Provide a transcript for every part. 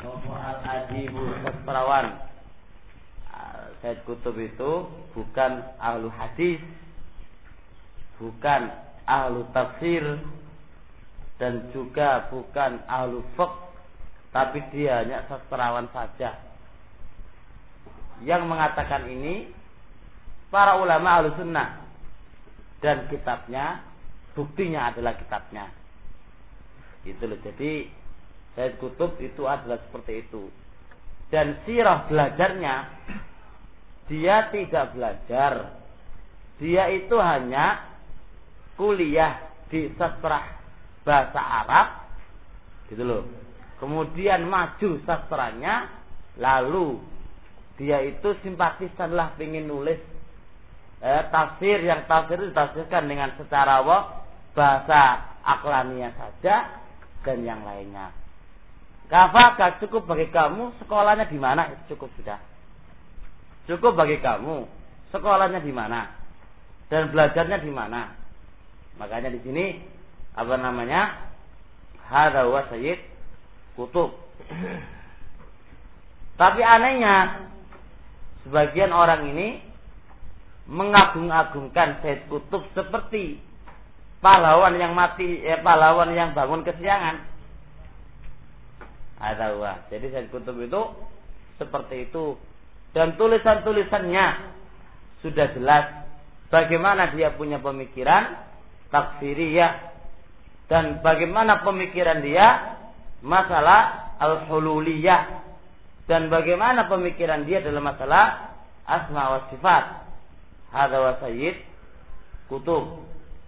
Al-Adibu sastrawan. Sayyid Qutb itu bukan ahlu hadis, bukan ahlu tafsir, dan juga bukan ahlu fiqh, tapi dia hanya sastrawan saja. Yang mengatakan ini para ulama ahlu sunnah, dan kitabnya, buktinya adalah kitabnya. Itu loh. Jadi Sayyid Qutb itu adalah seperti itu. Dan sirah belajarnya, dia tidak belajar. Dia itu hanya kuliah di sastra bahasa Arab, gitu loh. Kemudian maju sastranya, lalu dia itu simpatisan lah, pengen nulis tafsir, yang tafsir itu ditafsirkan dengan secara bahasa aklaniyah saja dan yang lainnya. Kafaka, cukup bagi kamu sekolahnya di mana? Cukup sudah. Cukup bagi kamu sekolahnya di mana dan belajarnya di mana. Makanya di sini apa namanya? Hadza wa Sayyid Qutb. Tapi anehnya sebagian orang ini mengagung-agungkan Sayyid Qutb seperti pahlawan yang mati, pahlawan yang bangun kesiangan. Hadza wa. Jadi Sayyid Qutb itu seperti itu. Dan tulisan-tulisannya sudah jelas bagaimana dia punya pemikiran takfiriyah dan bagaimana pemikiran dia masalah al-hululiyah dan bagaimana pemikiran dia dalam masalah asma wa sifat. Hadza wa Sayyid Qutb.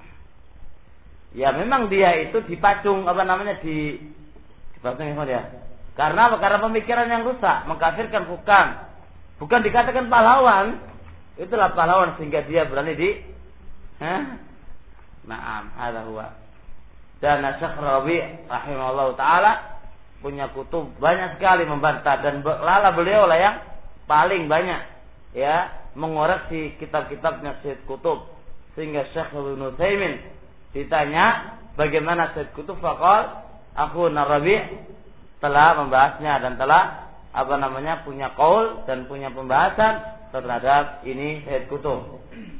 Ya memang dia itu dipacung dipacung ya. Karena pemikiran yang rusak, mengkafirkan bukan dikatakan pahlawan. Itulah pahlawan sehingga dia berani Naam, hadza huwa. Dan Syekh Rabi' rahimahullah taala punya kutub banyak sekali membantah, dan beliau lah yang paling banyak mengoreksi kitab-kitabnya Sayyid Qutb. Sehingga Syekh Ibnu Utsaimin ditanya bagaimana Sayyid Qutb, faqal akhuna Rabi' telah membahasnya dan telah punya qaul dan punya pembahasan terhadap ini Sayyid Qutb.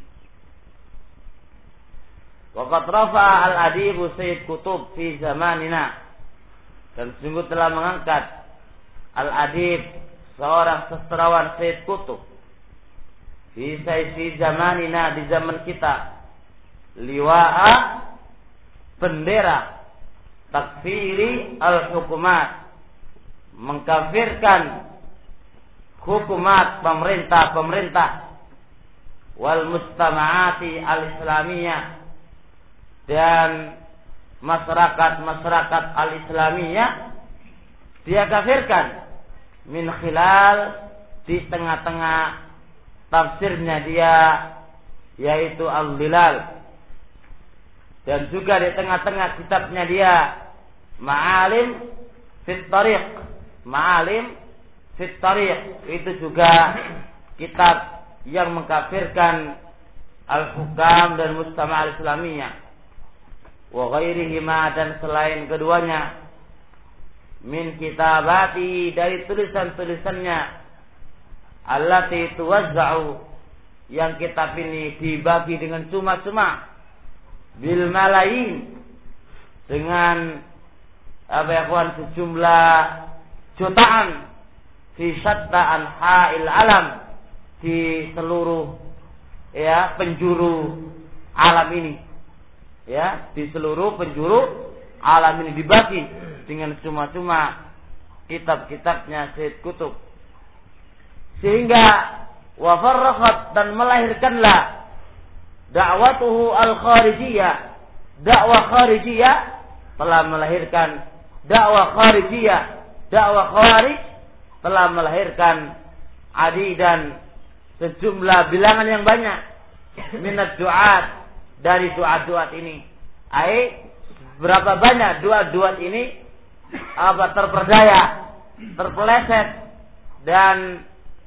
Waqad rafa'a al-adibu Sayyid Qutb fi zamanina, dan sungguh telah mengangkat al-adib seorang sastrawan Sayyid Qutb fi zamanina, di zaman kita, liwa'a, bendera takfiri al-hukumat, mengkafirkan hukumat pemerintah wal mustama'ati al-islamiyah, dan masyarakat al-islamiyah dia kafirkan min khilal, di tengah-tengah tafsirnya dia yaitu al-Bilal, dan juga di tengah-tengah kitabnya dia Ma'alim fit Tariq, itu juga kitab yang mengkafirkan al-hukam dan mustama' al-islamiyah wa ghairihima, dan selain keduanya, min kitabati, dari tulisan-tulisannya, allati tuwazza'u, yang kitab ini dibagi dengan cuma-cuma, bil malayin, dengan sejumlah jutaan, fi syatta anha'il alam, di seluruh penjuru alam ini, di seluruh penjuru alam ini dibagi dengan cuma-cuma kitab-kitabnya Sayyid Qutb, sehingga wafarraqat, dan melahirkanlah dakwatuhu al-kharijiyah, dakwah kharijiyah, telah melahirkan dakwah kharijiyah, dakwah khawarij telah melahirkan adidan, sejumlah bilangan yang banyak, minat duat, dari duat-duat ini. Berapa banyak duat-duat ini terperdaya, terpeleset, dan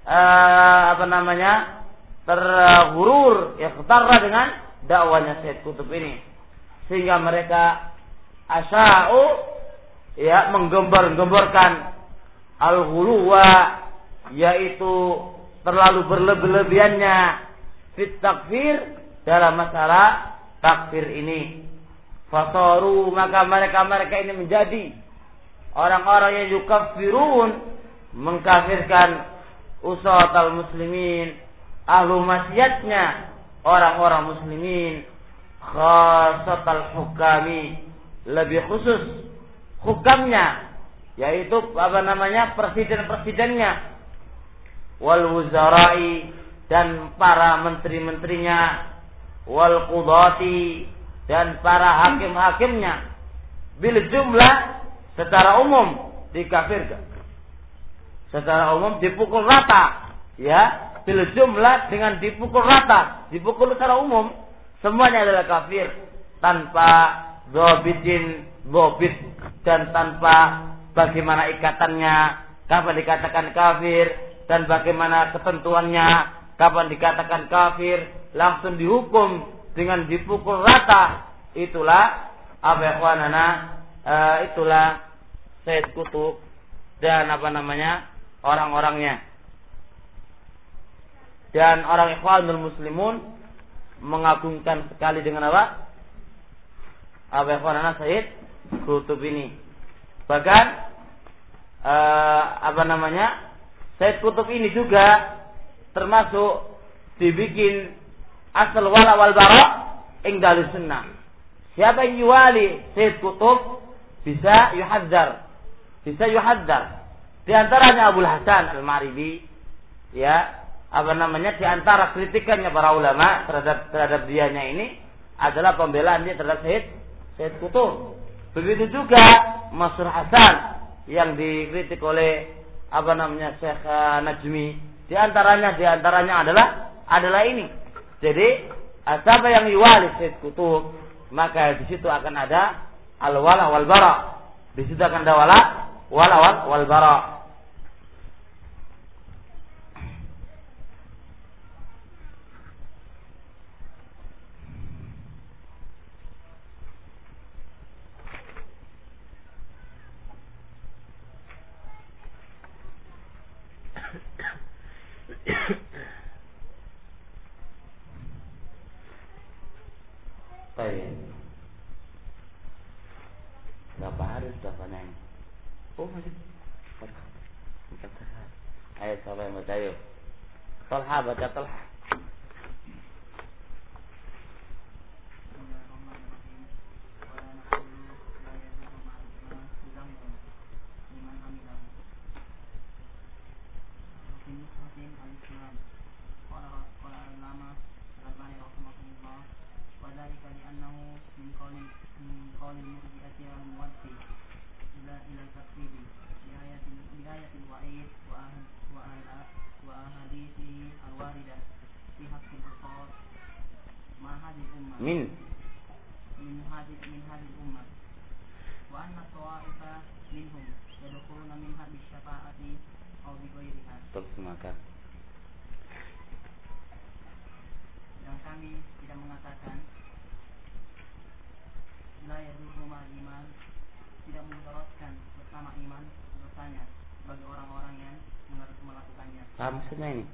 tergurur, ketarra dengan dakwanya Sayyid Qutb ini, sehingga mereka asya'u menggembar-gemborkan al-ghuluwa, yaitu terlalu berlebihannya fit takfir, dalam masalah takfir ini. Fasaru, maka mereka ini menjadi orang-orang yang yukaffirun, mengkafirkan usahatal muslimin, ahlu maksiatnya orang-orang muslimin, khasatal hukami, lebih khusus hukamnya, yaitu presiden-presidennya, wal wuzarai, dan para menteri-menterinya, wal qudati, dan para hakim-hakimnya, bil jumlah, secara umum dikafirkan, secara umum dipukul rata, ya, bil jumlah, dengan dipukul rata, dipukul secara umum, semuanya adalah kafir, tanpa dhabitin, dhabit, dan tanpa bagaimana ikatannya, kapan dikatakan kafir, dan bagaimana ketentuannya, kapan dikatakan kafir, langsung dihukum dengan dipukul rata. Itulah itulah Sayyid Qutb dan orang-orangnya. Dan orang Ikhwanul Muslimun mengagungkan sekali dengan Sayyid Qutb ini. Bahkan Sayyid Qutb ini juga termasuk dibikin asal wala wal bara ingdal sunnah. Siapa yang yuwali Sayyid Qutb bisa yuhadzar. Di antaranya Abul Hasan Al-Maribi, ya, di antara kritikannya para ulama terhadap dianya ini adalah pembelaan dia terhadap Sayyid Qutb. Begitu juga Mansur Hasan yang dikritik oleh Syekh Najmi. Di antaranya adalah ini. Jadi siapa yang yuwali Sayyid Qutb, maka di situ akan ada al-wala wal bara. Di situ akan ada wala wal bara. Berapa hari sudah panjang? Oh, masih 4 hari. Ayo, siapa yang baca yuk? Talha, baca Talha. Min hadhihi ummah wa anna tawa'ifa minhum yadkhuluna min hadhihi syafa'ati aw bi ghairiha. Terjemahkan. Dan kami tidak mengatakan la yadurru ma'al iman, tidak mudaratkan bersama iman dosanya bagi orang-orang yang melakukannya. Apa maksudnya ini?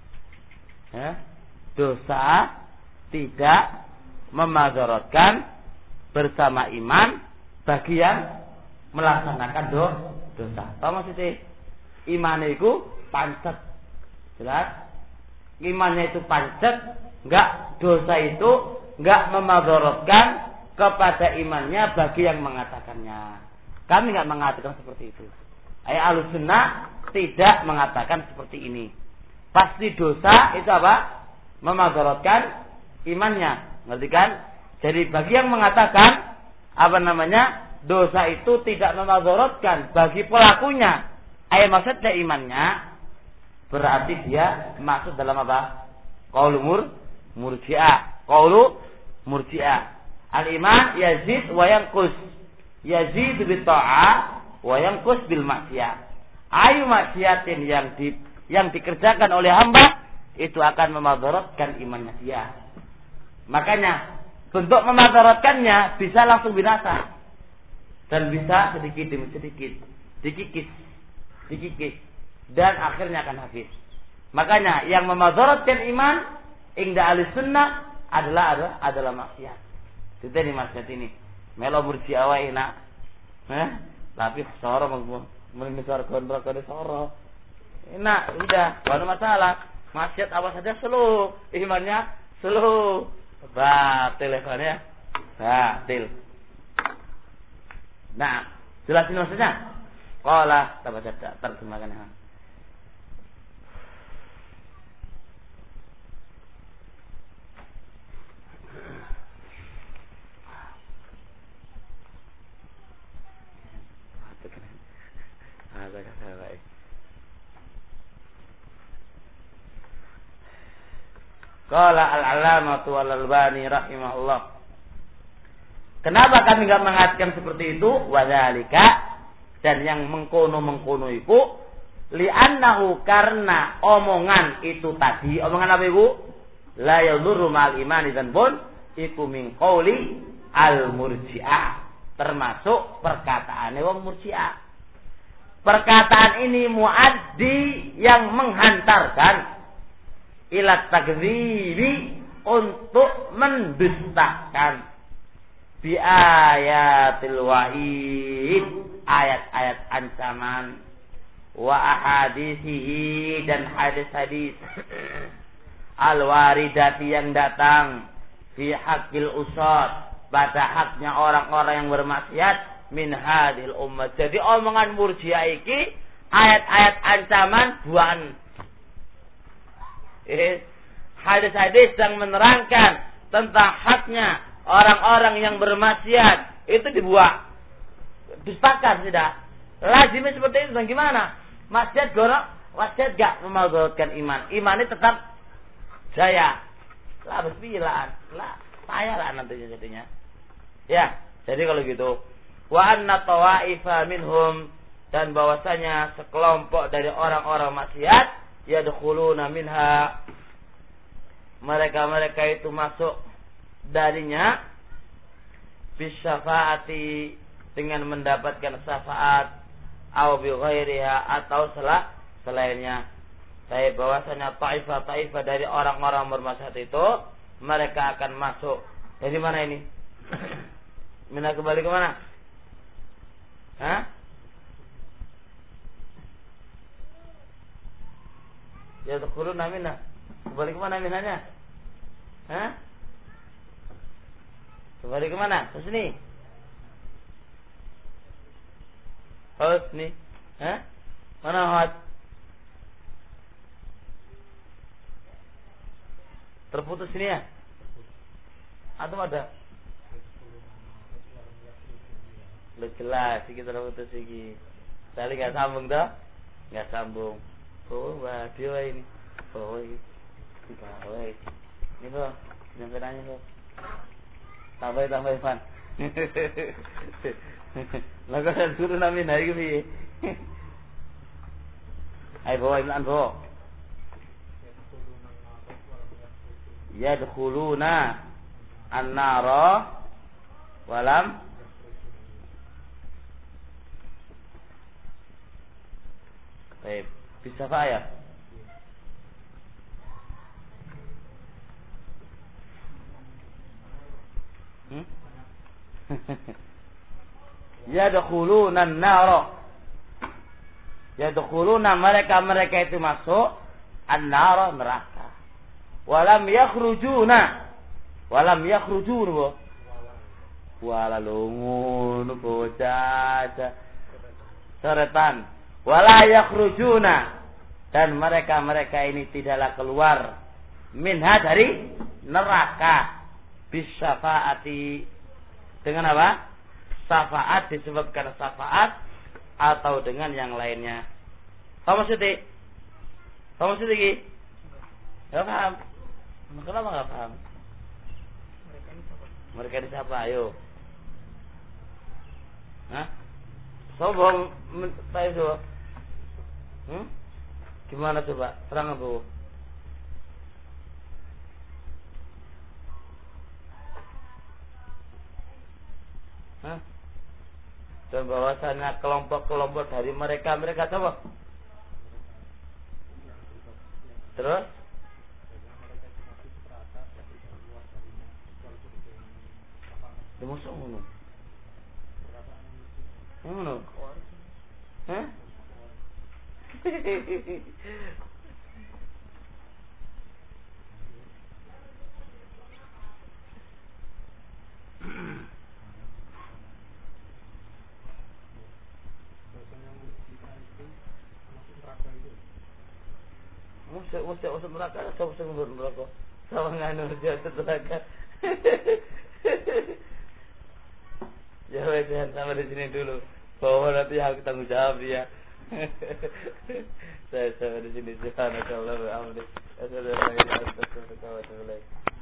Dosa tidak memadaratkan bersama iman bagi yang melaksanakan dosa. Tahu maksudnya? Iman itu pancet, jelas. Imannya itu pancet, dosa itu enggak memadaratkan kepada imannya bagi yang mengatakannya. Kami enggak mengatakan seperti itu. Ahlus sunnah tidak mengatakan seperti ini. Pasti dosa itu memadaratkan imannya. Ngerti kan? Jadi bagi yang mengatakan dosa itu tidak memadaratkan bagi pelakunya, maksudnya imannya, berarti dia masuk dalam qaulu murji'ah. Al-iman yazid wa yanqus. Yazid bil ta'ah wa yanqus bil maksiyah. Ayu maksiatin yang dikerjakan oleh hamba itu akan memadaratkan imannya dia. Makanya bentuk memadaratkannya bisa langsung binasa dan bisa sedikit demi sedikit dikikis. dikikis dan akhirnya akan habis. Makanya yang memadaratkan iman inda ahli sunnah adalah maksiat. Itu di maksiat ini. Melo murji'ah wae nak. Tapi soro mengisar gondrok kode soro. Enak, udah, enggak ada masalah. Maksiat apa saja slow, imannya slow. Batil ya. Batil. Nah, jelasin maksudnya. Qala terjemahkan. Qala al-'allamatu al-Albani rahimahullah. Kenapa kami enggak mengatakan seperti itu? Wadzalika, dan yang mengkono itu li'annahu, karena omongan itu tadi, omongan apa Ibu? La yadurru ma'al imani dzanbun, iku min qauli al-murji'ah, termasuk perkataan wong murji'ah. Perkataan ini muaddi, yang menghantarkan ila takdzibi, untuk mendustakan bi ayatil wa'id, ayat-ayat ancaman, wa ahadithihi, dan hadis-hadis al-waridati, yang datang fi haqqil usad, pada haknya orang-orang yang bermaksiat min hadhil ummah. Jadi omongan murji'ah iki ayat-ayat ancaman buan. Hadis-hadis yang menerangkan tentang haknya orang-orang yang bermaksiat itu dibuat, dustakan, tidak. Lazimnya seperti itu. Dan gimana? Maksiat gak memadaratkan iman. Imannya tetap jaya. Lah bismillah. Lah payah lah nantinya jadinya. Ya, jadi kalau gitu, wa anna tawaifa minhum, dan bahwasanya sekelompok dari orang-orang maksiat yadkhuluna minha, mereka itu masuk darinya bisyafaati, dengan mendapatkan syafaat, au bi ghairiha, atau selainnya. Saya bahwasanya taifah dari orang-orang bermaksiat itu mereka akan masuk dari mana ini? Mina kembali ke mana? Hah? Ya tukuluna minna. Kembali ke mana minanya? Hah? Kembali ke mana? Ke sini. Oh, sini. Hah? Mana hot? Terputus sini ya? Atau ada? Lu jelas, kita terputus lagi. Tadi nggak sambung dah? Nggak sambung. Oh, dia ini. Oh, ini. Ini kok, yang kenanya kok. Tambah Ivan. Lah kok suruh namin hari ini. Ayo bawa Ibn bawa. Yadkhuluna an-nara walam baik. Bisa ya? Yadkhuluna an-nar. Yadkhuluna, mereka itu masuk an-nar, neraka. Walam yakhrujuna. Walam yakhrujun bo. Wala lungun bocah. Seretan. Wala yakhrujuna, dan mereka ini tidaklah keluar minha, dari neraka, bisyafaati, dengan apa? Syafaat, disebabkan syafaat, atau dengan yang lainnya. Kamu maksudnya? Kamu maksudnya lagi? Gak paham? Kenapa gak paham? Mereka ini siapa? Ayo. Hah? Sombong, saya coba. Gimana coba? Terang Bu. Hah? Dan bahwasanya kelompok-kelompok dari mereka apa? Terus dimasuk ngono. Ngono. Hah? Masuk neraka, masuk neraka. Sama nganu jatuh neraka. Ya jangan sampai di sini dulu. Bahwa nanti aku tanggung jawab ya. Saya sampai di sini. Subhanallah wa bihamdihi. Asyhadu an la ilaha illallah wa atubu ilaik.